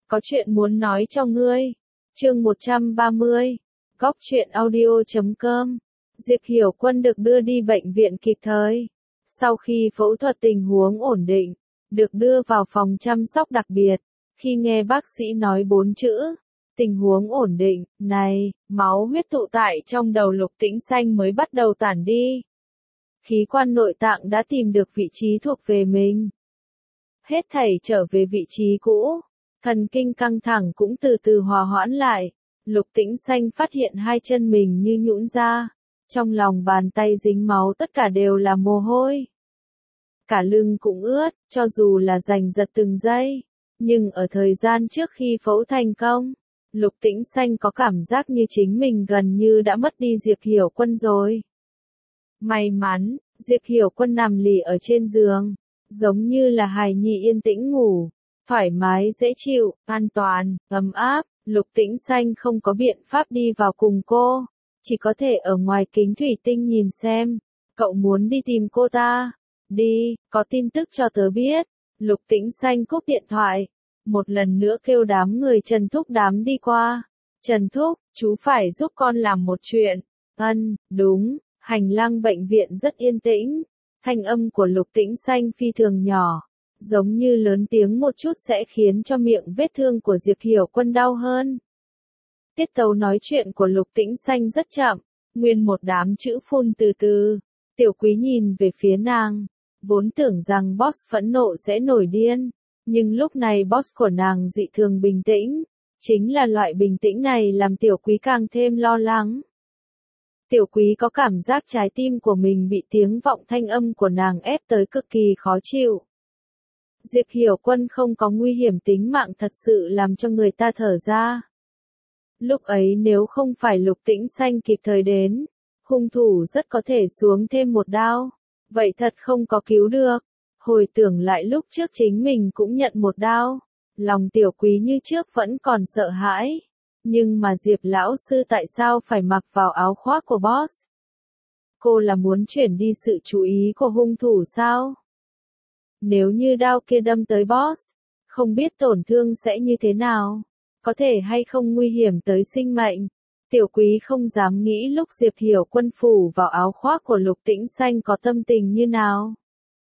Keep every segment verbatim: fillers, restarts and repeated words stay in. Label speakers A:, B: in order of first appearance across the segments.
A: có chuyện muốn nói cho ngươi. Chương một trăm ba mươi. Góc truyện audio chấm com. Diệp Hiểu Quân được đưa đi bệnh viện kịp thời. Sau khi phẫu thuật tình huống ổn định, được đưa vào phòng chăm sóc đặc biệt. Khi nghe bác sĩ nói bốn chữ, tình huống ổn định, này, máu huyết tụ tại trong đầu Lục Tĩnh Xanh mới bắt đầu tản đi. Khí quan nội tạng đã tìm được vị trí thuộc về mình. Hết thảy trở về vị trí cũ, thần kinh căng thẳng cũng từ từ hòa hoãn lại. Lục Tĩnh Xanh phát hiện hai chân mình như nhũn ra, trong lòng bàn tay dính máu tất cả đều là mồ hôi. Cả lưng cũng ướt, cho dù là giành giật từng giây. Nhưng ở thời gian trước khi phẫu thành công, Lục Tĩnh Xanh có cảm giác như chính mình gần như đã mất đi Diệp Hiểu Quân rồi. May mắn, Diệp Hiểu Quân nằm lì ở trên giường, giống như là hài nhi yên tĩnh ngủ, thoải mái dễ chịu, an toàn, ấm áp. Lục Tĩnh Xanh không có biện pháp đi vào cùng cô, chỉ có thể ở ngoài kính thủy tinh nhìn xem. Cậu muốn đi tìm cô ta? Đi, có tin tức cho tớ biết. Lục Tĩnh Xanh cúp điện thoại, một lần nữa kêu đám người Trần Thúc đám đi qua. Trần Thúc, chú phải giúp con làm một chuyện. Ân, đúng. Hành lang bệnh viện rất yên tĩnh. Thanh âm của Lục Tĩnh Xanh phi thường nhỏ, giống như lớn tiếng một chút sẽ khiến cho miệng vết thương của Diệp Hiểu Quân đau hơn. Tiết tấu nói chuyện của Lục Tĩnh Xanh rất chậm, nguyên một đám chữ phun từ từ. Tiểu Quý nhìn về phía nàng, vốn tưởng rằng boss phẫn nộ sẽ nổi điên, nhưng lúc này boss của nàng dị thường bình tĩnh. Chính là loại bình tĩnh này làm Tiểu Quý càng thêm lo lắng. Tiểu Quý có cảm giác trái tim của mình bị tiếng vọng thanh âm của nàng ép tới cực kỳ khó chịu. Diệp Hiểu Quân không có nguy hiểm tính mạng thật sự làm cho người ta thở ra. Lúc ấy nếu không phải Lục Tĩnh Xanh kịp thời đến, hung thủ rất có thể xuống thêm một đao. Vậy thật không có cứu được. Hồi tưởng lại lúc trước chính mình cũng nhận một đao. Lòng Tiểu Quý như trước vẫn còn sợ hãi. Nhưng mà Diệp lão sư tại sao phải mặc vào áo khoác của boss? Cô là muốn chuyển đi sự chú ý của hung thủ sao? Nếu như đao kia đâm tới boss, không biết tổn thương sẽ như thế nào? Có thể hay không nguy hiểm tới sinh mệnh? Tiểu Quý không dám nghĩ lúc Diệp Hiểu Quân phủ vào áo khoác của Lục Tĩnh Xanh có tâm tình như nào.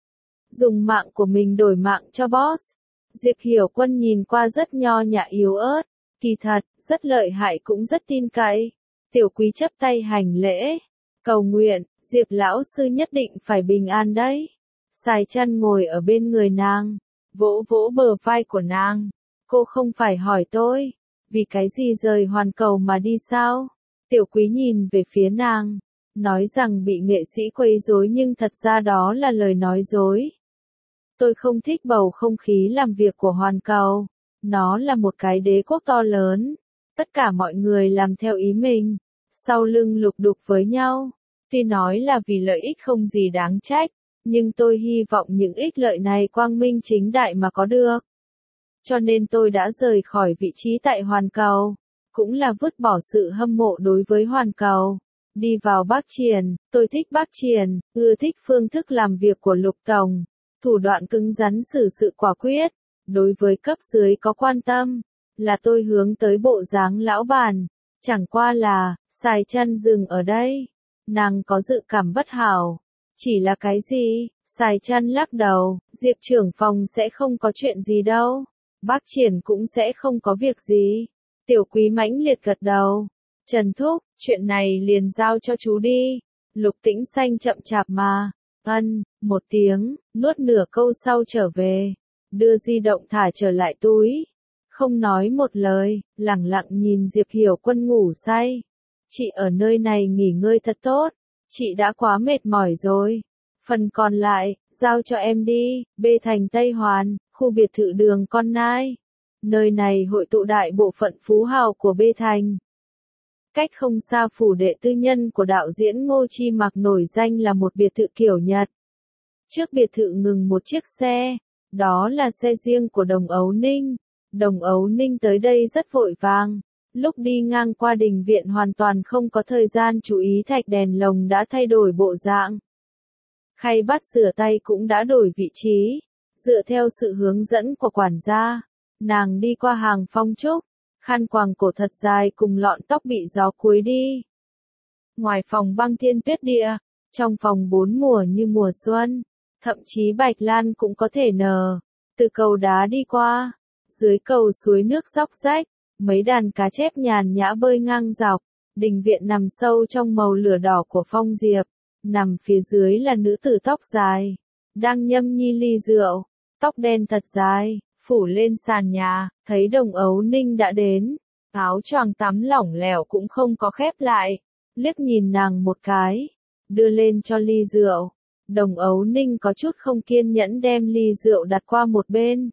A: Dùng mạng của mình đổi mạng cho boss. Diệp Hiểu Quân nhìn qua rất nho nhã yếu ớt, kỳ thật, rất lợi hại cũng rất tin cậy. Tiểu Quý chắp tay hành lễ, cầu nguyện, Diệp lão sư nhất định phải bình an đấy. Sài Chăn ngồi ở bên người nàng, vỗ vỗ bờ vai của nàng. Cô không phải hỏi tôi, vì cái gì rời hoàn cầu mà đi sao? Tiểu Quý nhìn về phía nàng, nói rằng bị nghệ sĩ quấy rối nhưng thật ra đó là lời nói dối. Tôi không thích bầu không khí làm việc của hoàn cầu. Nó là một cái đế quốc to lớn. Tất cả mọi người làm theo ý mình, sau lưng lục đục với nhau. Tuy nói là vì lợi ích không gì đáng trách, nhưng tôi hy vọng những ích lợi này quang minh chính đại mà có được. Cho nên tôi đã rời khỏi vị trí tại hoàn cầu, cũng là vứt bỏ sự hâm mộ đối với hoàn cầu. Đi vào Bác Triền, tôi thích Bác Triền, ưa thích phương thức làm việc của Lục Tổng, thủ đoạn cứng rắn xử sự quả quyết, đối với cấp dưới có quan tâm, là tôi hướng tới bộ dáng lão bản, chẳng qua là, Sài Chăn dừng ở đây, nàng có dự cảm bất hảo, chỉ là cái gì? Sài Chăn lắc đầu, Diệp trưởng phòng sẽ không có chuyện gì đâu. Bác Triển cũng sẽ không có việc gì. Tiểu Quý mãnh liệt gật đầu. Trần Thúc, chuyện này liền giao cho chú đi. Lục Tĩnh Xanh chậm chạp mà. Ân, một tiếng, nuốt nửa câu sau trở về. Đưa di động thả trở lại túi. Không nói một lời, lẳng lặng nhìn Diệp Hiểu Quân ngủ say. Chị ở nơi này nghỉ ngơi thật tốt. Chị đã quá mệt mỏi rồi. Phần còn lại, giao cho em đi. B thành Tây Hoàn, khu biệt thự đường Con Nai. Nơi này hội tụ đại bộ phận phú hào của B thành. Cách không xa phủ đệ tư nhân của đạo diễn Ngô Chi Mặc nổi danh là một biệt thự kiểu Nhật. Trước biệt thự ngừng một chiếc xe. Đó là xe riêng của Đồng Ấu Ninh. Đồng Ấu Ninh tới đây rất vội vàng. Lúc đi ngang qua đình viện hoàn toàn không có thời gian chú ý thạch đèn lồng đã thay đổi bộ dạng. Khay bát rửa tay cũng đã đổi vị trí. Dựa theo sự hướng dẫn của quản gia, Nàng đi qua hàng phong trúc, khăn quàng cổ thật dài cùng lọn tóc bị gió cuốn đi. Ngoài phòng băng thiên tuyết địa, trong phòng bốn mùa như mùa xuân, thậm chí bạch lan cũng có thể nở. Từ cầu đá đi qua, dưới cầu suối nước róc rách, mấy đàn cá chép nhàn nhã bơi ngang dọc, đình viện nằm sâu trong màu lửa đỏ của phong diệp, nằm phía dưới là nữ tử tóc dài, đang nhâm nhi ly rượu, tóc đen thật dài, phủ lên sàn nhà, thấy Đồng Ấu Ninh đã đến, áo choàng tắm lỏng lẻo cũng không có khép lại, liếc nhìn nàng một cái, đưa lên cho ly rượu. Đồng Ấu Ninh có chút không kiên nhẫn đem ly rượu đặt qua một bên.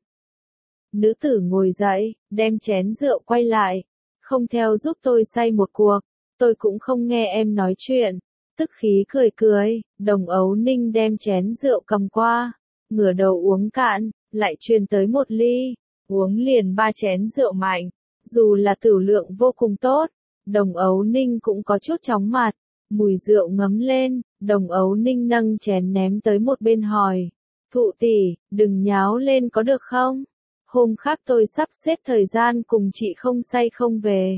A: Nữ tử ngồi dậy, đem chén rượu quay lại, không theo giúp tôi say một cuộc, tôi cũng không nghe em nói chuyện. Tức khí cười cười, Đồng Ấu Ninh đem chén rượu cầm qua, ngửa đầu uống cạn, lại truyền tới một ly, uống liền ba chén rượu mạnh, dù là tửu lượng vô cùng tốt, Đồng Ấu Ninh cũng có chút chóng mặt, mùi rượu ngấm lên, Đồng Ấu Ninh nâng chén ném tới một bên hỏi, thụ tỷ, đừng nháo lên có được không? Hôm khác tôi sắp xếp thời gian cùng chị không say không về.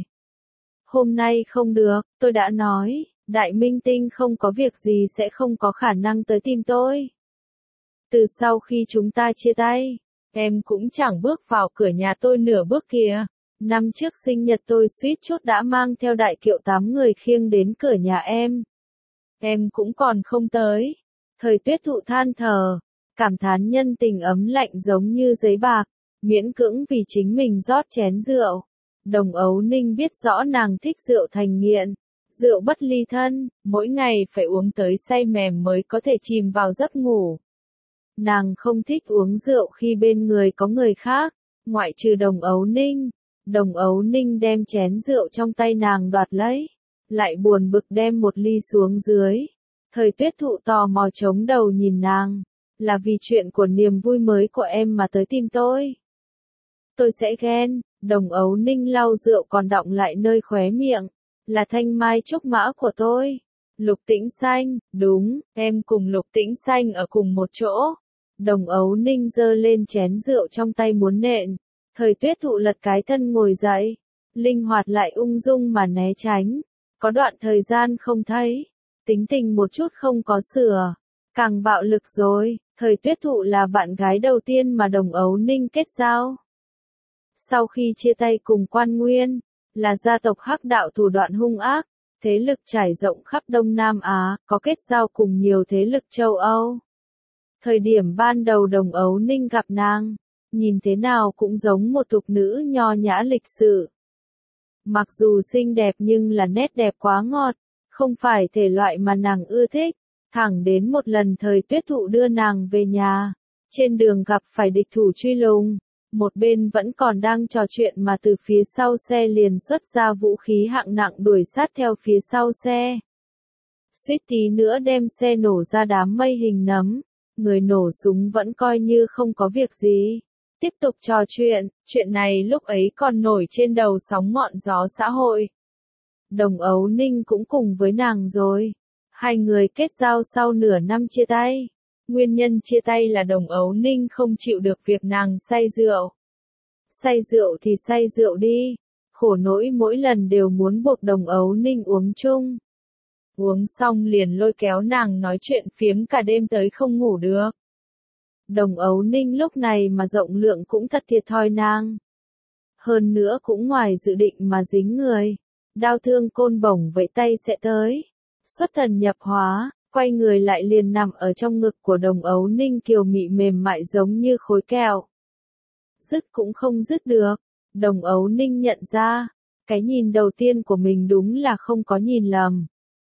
A: Hôm nay không được, tôi đã nói, đại minh tinh không có việc gì sẽ không có khả năng tới tìm tôi. Từ sau khi chúng ta chia tay, em cũng chẳng bước vào cửa nhà tôi nửa bước kìa. Năm trước sinh nhật tôi suýt chút đã mang theo đại kiệu tám người khiêng đến cửa nhà em. Em cũng còn không tới. Thời Tuyết Thụ than thở, cảm thán nhân tình ấm lạnh giống như giấy bạc, miễn cưỡng vì chính mình rót chén rượu. Đồng Ấu Ninh biết rõ nàng thích rượu thành nghiện, rượu bất ly thân, mỗi ngày phải uống tới say mềm mới có thể chìm vào giấc ngủ. Nàng không thích uống rượu khi bên người có người khác, ngoại trừ Đồng Ấu Ninh. Đồng Ấu Ninh đem chén rượu trong tay nàng đoạt lấy, lại buồn bực đem một ly xuống dưới. Thời Tuyết Thụ tò mò chống đầu nhìn nàng, là vì chuyện của niềm vui mới của em mà tới tìm tôi. Tôi sẽ ghen. Đồng Ấu Ninh lau rượu còn đọng lại nơi khóe miệng, là thanh mai trúc mã của tôi. Lục Tĩnh Xanh, đúng, em cùng Lục Tĩnh Xanh ở cùng một chỗ. Đồng Ấu Ninh giơ lên chén rượu trong tay muốn nện. Thời Tuyết Thụ lật cái thân ngồi dậy, linh hoạt lại ung dung mà né tránh. Có đoạn thời gian không thấy, tính tình một chút không có sửa, càng bạo lực rồi. Thời Tuyết Thụ là bạn gái đầu tiên mà Đồng Ấu Ninh kết giao. Sau khi chia tay cùng Quan Nguyên, là gia tộc Hắc Đạo thủ đoạn hung ác, thế lực trải rộng khắp Đông Nam Á, có kết giao cùng nhiều thế lực châu Âu. Thời điểm ban đầu Đồng Ấu Ninh gặp nàng, nhìn thế nào cũng giống một thục nữ nho nhã lịch sự. Mặc dù xinh đẹp nhưng là nét đẹp quá ngọt, không phải thể loại mà nàng ưa thích. Thẳng đến một lần Thời Tuyết Thụ đưa nàng về nhà, trên đường gặp phải địch thủ truy lùng, một bên vẫn còn đang trò chuyện mà từ phía sau xe liền xuất ra vũ khí hạng nặng đuổi sát theo phía sau xe. Suýt tí nữa đem xe nổ ra đám mây hình nấm, người nổ súng vẫn coi như không có việc gì. Tiếp tục trò chuyện, chuyện này lúc ấy còn nổi trên đầu sóng ngọn gió xã hội. Đồng Ấu Ninh cũng cùng với nàng rồi. Hai người kết giao sau nửa năm chia tay. Nguyên nhân chia tay là Đồng Ấu Ninh không chịu được việc nàng say rượu. Say rượu thì say rượu đi. Khổ nỗi mỗi lần đều muốn buộc Đồng Ấu Ninh uống chung. Uống xong liền lôi kéo nàng nói chuyện phiếm cả đêm tới không ngủ được. Đồng Ấu Ninh lúc này mà rộng lượng cũng thật thiệt thòi nàng. Hơn nữa cũng ngoài dự định mà dính người. Đao thương côn bổng vẫy tay sẽ tới. Xuất thần nhập hóa, quay người lại liền nằm ở trong ngực của Đồng Ấu Ninh kiều mị mềm mại giống như khối kẹo. Dứt cũng không dứt được. Đồng Ấu Ninh nhận ra, cái nhìn đầu tiên của mình đúng là không có nhìn lầm.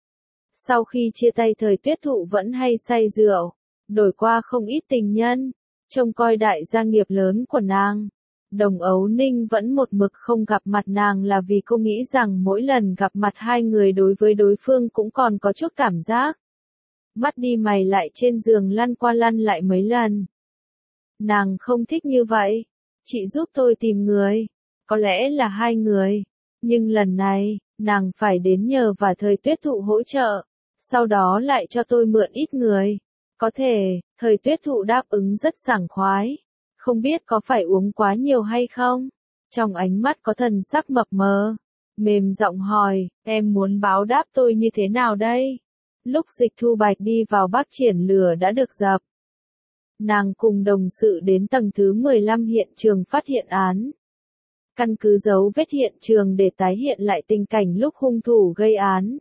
A: Sau khi chia tay Thời Tuyết Thụ vẫn hay say rượu, đổi qua không ít tình nhân, trông coi đại gia nghiệp lớn của nàng. Đồng Ấu Ninh vẫn một mực không gặp mặt nàng là vì cô nghĩ rằng mỗi lần gặp mặt hai người đối với đối phương cũng còn có chút cảm giác. Mắt đi mày lại trên giường lăn qua lăn lại mấy lần. Nàng không thích như vậy. Chị giúp tôi tìm người. Có lẽ là hai người. Nhưng lần này, nàng phải đến nhờ và Thời Tuyết Thụ hỗ trợ. Sau đó lại cho tôi mượn ít người. Có thể, Thời Tuyết Thụ đáp ứng rất sảng khoái. không biết có phải uống quá nhiều hay không? Trong ánh mắt có thần sắc mập mờ. Mềm giọng hỏi, em muốn báo đáp tôi như thế nào đây? Lúc Dịch Thu Bạch đi vào Bắc Triển lửa đã được dập. Nàng cùng đồng sự đến tầng thứ mười lăm hiện trường phát hiện án. Căn cứ dấu vết hiện trường để tái hiện lại tình cảnh lúc hung thủ gây án.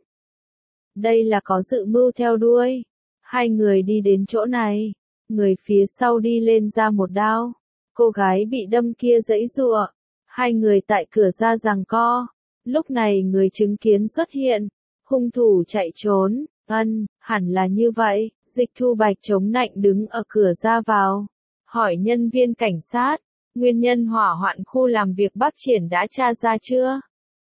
A: Đây là có dự mưu theo đuôi. Hai người đi đến chỗ này. Người phía sau đi lên ra một đao. Cô gái bị đâm kia giãy giụa. Hai người tại cửa ra giằng co. Lúc này người chứng kiến xuất hiện. Hung thủ chạy trốn. Ân, hẳn là như vậy. Dịch Thu Bạch chống nạnh đứng ở cửa ra vào. Hỏi nhân viên cảnh sát. Nguyên nhân hỏa hoạn khu làm việc Bắc Triển đã tra ra chưa?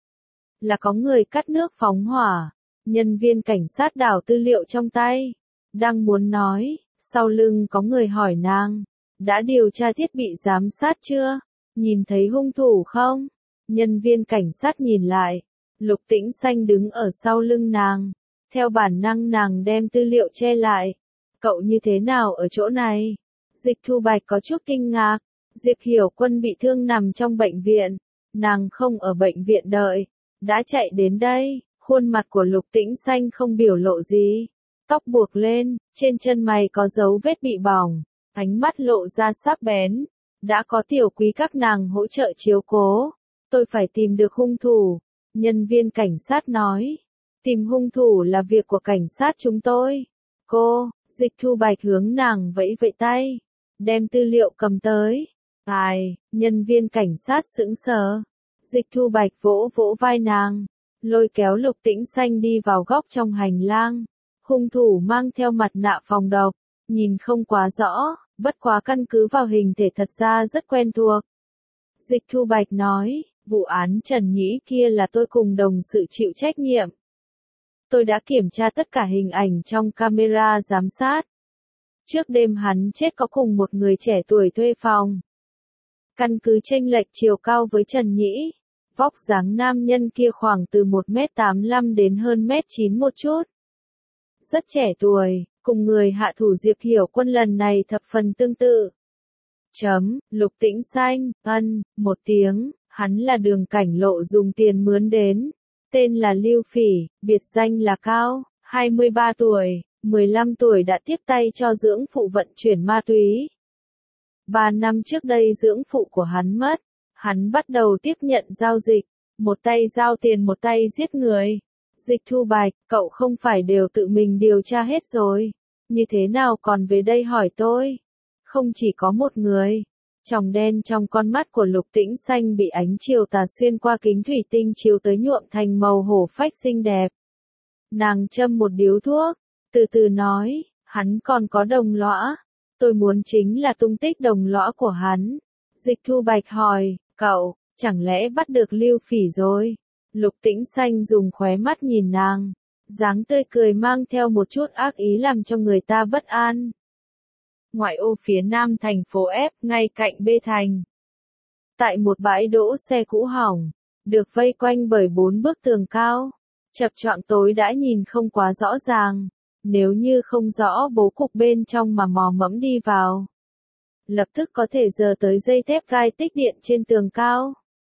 A: Là có người cắt nước phóng hỏa. Nhân viên cảnh sát đảo tư liệu trong tay. Đang muốn nói. Sau lưng có người hỏi nàng. Đã điều tra thiết bị giám sát chưa? Nhìn thấy hung thủ không? Nhân viên cảnh sát nhìn lại. Lục Tĩnh Xanh đứng ở sau lưng nàng. Theo bản năng nàng đem tư liệu che lại. Cậu như thế nào ở chỗ này? Dịch Thu Bạch có chút kinh ngạc. Diệp Hiểu Quân bị thương nằm trong bệnh viện. Nàng không ở bệnh viện đợi. Đã chạy đến đây. Khuôn mặt của Lục Tĩnh Xanh không biểu lộ gì. Tóc buộc lên, trên chân mày có dấu vết bị bỏng. Ánh mắt lộ ra sắc bén. Đã có tiểu quý các nàng hỗ trợ chiếu cố. Tôi phải tìm được hung thủ. Nhân viên cảnh sát nói. Tìm hung thủ là việc của cảnh sát chúng tôi. Cô, Dịch Thu Bạch hướng nàng vẫy vẫy tay. Đem tư liệu cầm tới. Ai, nhân viên cảnh sát sững sờ. Dịch Thu Bạch vỗ vỗ vai nàng. Lôi kéo Lục Tĩnh Xanh đi vào góc trong hành lang. Hung thủ mang theo mặt nạ phòng độc. Nhìn không quá rõ, bất quá căn cứ vào hình thể thật ra rất quen thuộc. Dịch Thu Bạch nói, vụ án Trần Nhĩ kia là tôi cùng đồng sự chịu trách nhiệm. Tôi đã kiểm tra tất cả hình ảnh trong camera giám sát. Trước đêm hắn chết có cùng một người trẻ tuổi thuê phòng. Căn cứ chênh lệch chiều cao với Trần Nhĩ. Vóc dáng nam nhân kia khoảng từ một mét tám mươi lăm đến hơn mét chín một chút. Rất trẻ tuổi, cùng người hạ thủ Diệp Hiểu Quân lần này thập phần tương tự. Chấm, Lục Tĩnh Xanh, ân, một tiếng, hắn là Đường Cảnh Lộ dùng tiền mướn đến. Tên là Lưu Phỉ, biệt danh là Cao, hai mươi ba tuổi, mười lăm tuổi đã tiếp tay cho dưỡng phụ vận chuyển ma túy. Ba năm trước đây dưỡng phụ của hắn mất, hắn bắt đầu tiếp nhận giao dịch, một tay giao tiền một tay giết người. Dịch Thu Bạch, cậu không phải đều tự mình điều tra hết rồi, như thế nào còn về đây hỏi tôi? Không chỉ có một người. Tròng đen trong con mắt của Lục Tĩnh Xanh bị ánh chiều tà xuyên qua kính thủy tinh chiếu tới nhuộm thành màu hổ phách xinh đẹp. Nàng châm một điếu thuốc, từ từ nói, hắn còn có đồng lõa. Tôi muốn chính là tung tích đồng lõa của hắn. Dịch Thu Bạch hỏi, cậu, chẳng lẽ bắt được Lưu Phỉ rồi? Lục Tĩnh Xanh dùng khóe mắt nhìn nàng. Dáng tươi cười mang theo một chút ác ý làm cho người ta bất an. Ngoại ô phía nam thành phố F, ngay cạnh B thành. Tại một bãi đỗ xe cũ hỏng, được vây quanh bởi bốn bức tường cao. Chập choạng tối đã nhìn không quá rõ ràng. Nếu như không rõ bố cục bên trong mà mò mẫm đi vào, lập tức có thể giờ tới dây thép gai tích điện trên tường cao.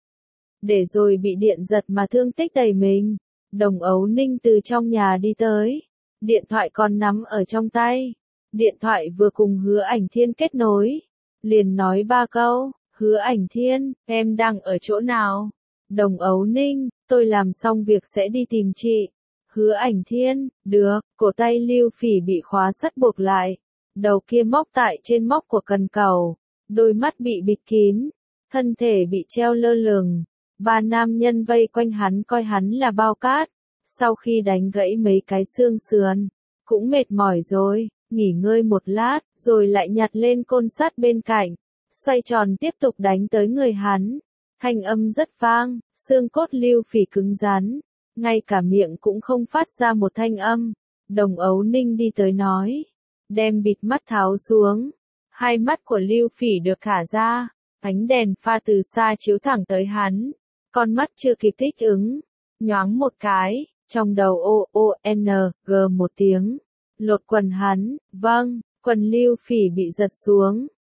A: Để rồi bị điện giật mà thương tích đầy mình. Đồng Ấu Ninh từ trong nhà đi tới. Điện thoại còn nắm ở trong tay. Điện thoại vừa cùng Hứa Ảnh Thiên kết nối. Liền nói ba câu, Hứa Ảnh Thiên, em đang ở chỗ nào? Đồng Ấu Ninh, tôi làm xong việc sẽ đi tìm chị. Hứa Ảnh Thiên, được, cổ tay Lưu Phỉ bị khóa sắt buộc lại. Đầu kia móc tại trên móc của cần cầu. Đôi mắt bị bịt kín. Thân thể bị treo lơ lửng. Ba nam nhân vây quanh hắn coi hắn là bao cát. Sau khi đánh gãy mấy cái xương sườn, cũng mệt mỏi rồi, nghỉ ngơi một lát, rồi lại nhặt lên côn sắt bên cạnh, xoay tròn tiếp tục đánh tới người hắn. Thanh âm rất vang, xương cốt Lưu Phỉ cứng rắn, ngay cả miệng cũng không phát ra một thanh âm. Đồng Ấu Ninh đi tới nói, đem bịt mắt tháo xuống. Hai mắt của Lưu Phỉ được thả ra, ánh đèn pha từ xa chiếu thẳng tới hắn. Con mắt chưa kịp thích ứng, nhoáng một cái, trong đầu O O N G một tiếng, lột quần hắn. Vâng, quần Lưu Phỉ bị giật xuống,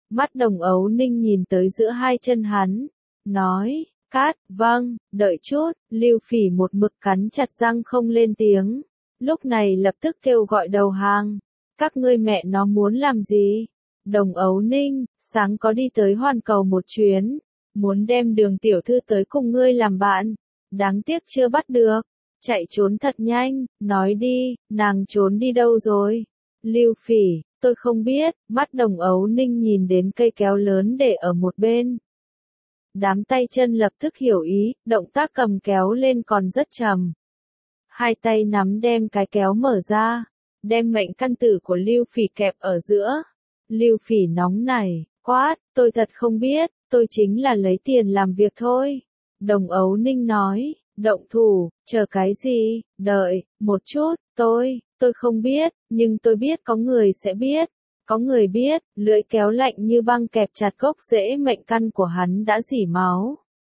A: Mắt Đồng Ấu Ninh nhìn tới giữa hai chân hắn, nói, cát, vâng, đợi chút, Lưu Phỉ một mực cắn chặt răng không lên tiếng, lúc này lập tức kêu gọi đầu hàng, các ngươi mẹ nó muốn làm gì? Đồng Ấu Ninh, sáng có đi tới Hoàn Cầu một chuyến, muốn đem Đường tiểu thư tới cùng ngươi làm bạn, đáng tiếc chưa bắt được, chạy trốn thật nhanh, nói đi, nàng trốn đi đâu rồi? Lưu Phỉ, tôi không biết, mắt Đồng Ấu Ninh nhìn đến cây kéo lớn để ở một bên. Đám tay chân lập tức hiểu ý, động tác cầm kéo lên còn rất trầm. Hai tay nắm đem cái kéo mở ra, đem mệnh căn tử của Lưu Phỉ kẹp ở giữa. Lưu Phỉ nóng nảy, quát, tôi thật không biết, tôi chính là lấy tiền làm việc thôi. Đồng Ấu Ninh nói, động thủ, chờ cái gì, đợi, một chút, tôi, tôi không biết, nhưng tôi biết có người sẽ biết. Có người biết, lưỡi kéo lạnh như băng kẹp chặt gốc rễ mệnh căn của hắn đã rỉ máu.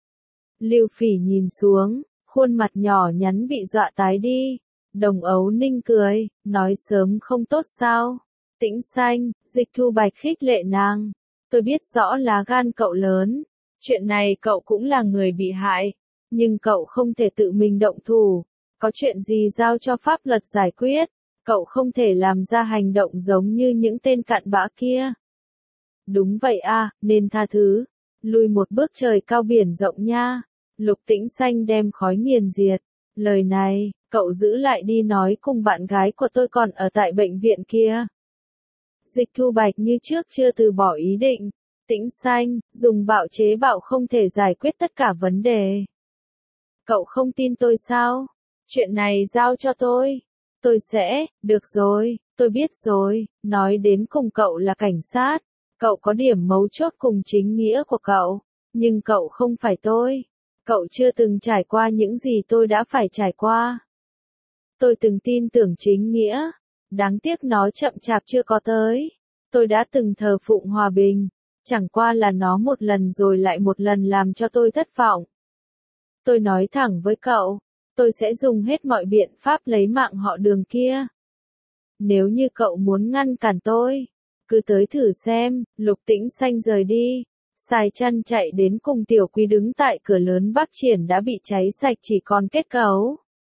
A: Lưu Phỉ nhìn xuống, khuôn mặt nhỏ nhắn bị dọa tái đi. Đồng Ấu Ninh cười, nói sớm không tốt sao? Tĩnh Xanh, Dịch Thu Bạch khích lệ nàng. Tôi biết rõ lá gan cậu lớn. Chuyện này cậu cũng là người bị hại. Nhưng cậu không thể tự mình động thủ. Có chuyện gì giao cho pháp luật giải quyết. Cậu không thể làm ra hành động giống như những tên cặn bã kia. Đúng vậy à, nên tha thứ. Lùi một bước trời cao biển rộng nha. Lục Tĩnh Xanh đem khói nghiền diệt. Lời này, cậu giữ lại đi nói cùng bạn gái của tôi còn ở tại bệnh viện kia. Dịch Thu Bạch như trước chưa từ bỏ ý định. Tĩnh Xanh, dùng bạo chế bạo không thể giải quyết tất cả vấn đề. Cậu không tin tôi sao? Chuyện này giao cho tôi. Tôi sẽ, được rồi, tôi biết rồi, nói đến cùng cậu là cảnh sát. Cậu có điểm mấu chốt cùng chính nghĩa của cậu. Nhưng cậu không phải tôi. Cậu chưa từng trải qua những gì tôi đã phải trải qua. Tôi từng tin tưởng chính nghĩa. Đáng tiếc nó chậm chạp chưa có tới. Tôi đã từng thờ phụng hòa bình. Chẳng qua là nó một lần rồi lại một lần làm cho tôi thất vọng. Tôi nói thẳng với cậu. Tôi sẽ dùng hết mọi biện pháp lấy mạng họ Đường kia. Nếu như cậu muốn ngăn cản tôi, cứ tới thử xem. Lục Tĩnh Xanh rời đi. Sài Chăn chạy đến cùng Tiểu Quý đứng tại cửa lớn Bắc Triển đã bị cháy sạch chỉ còn kết cấu.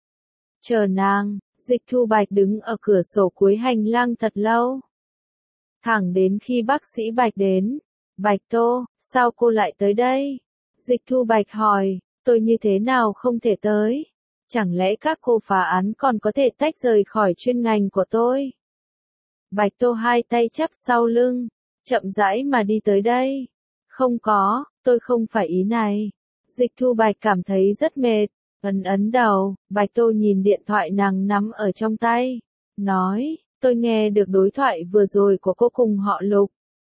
A: Chờ nàng, Dịch Thu Bạch đứng ở cửa sổ cuối hành lang thật lâu. Thẳng đến khi bác sĩ Bạch đến. Bạch Tô, sao cô lại tới đây? Dịch Thu Bạch hỏi, tôi như thế nào không thể tới? Chẳng lẽ các cô phá án còn có thể tách rời khỏi chuyên ngành của tôi? Bạch Tô hai tay chắp sau lưng, chậm rãi mà đi tới đây. Không có, tôi không phải ý này. Dịch Thu Bạch cảm thấy rất mệt, ấn ấn đầu, Bạch Tô nhìn điện thoại nàng nắm ở trong tay. Nói, tôi nghe được đối thoại vừa rồi của cô cùng họ Lục.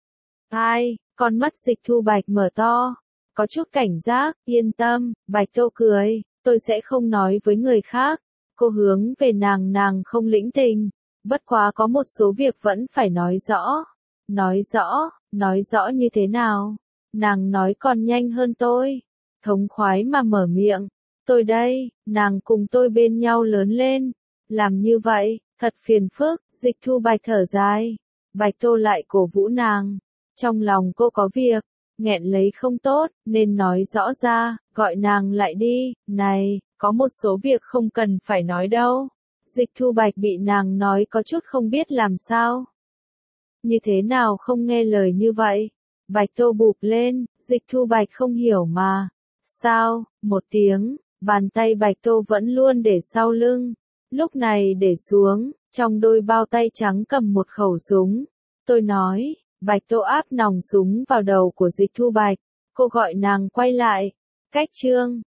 A: Ai, con mắt Dịch Thu Bạch mở to, có chút cảnh giác, yên tâm, Bạch Tô cười, tôi sẽ không nói với người khác. Cô hướng về nàng nàng không lĩnh tình, bất quá có một số việc vẫn phải nói rõ. Nói rõ, nói rõ như thế nào? Nàng nói còn nhanh hơn tôi. Thống khoái mà mở miệng. Tôi đây, nàng cùng tôi bên nhau lớn lên. Làm như vậy, thật phiền phức. Dịch Thu Bạch thở dài. Bạch Tô lại cổ vũ nàng. Trong lòng cô có việc, nghẹn lấy không tốt, nên nói rõ ra, gọi nàng lại đi. Này, có một số việc không cần phải nói đâu. Dịch Thu Bạch bị nàng nói có chút không biết làm sao. Như thế nào không nghe lời như vậy? Bạch Tô bụp lên, Dịch Thu Bạch không hiểu mà. Sao? Một tiếng, bàn tay Bạch Tô vẫn luôn để sau lưng. Lúc này để xuống, trong đôi bao tay trắng cầm một khẩu súng. Tôi nói, Bạch Tô áp nòng súng vào đầu của Dịch Thu Bạch. Cô gọi nàng quay lại. Cách chương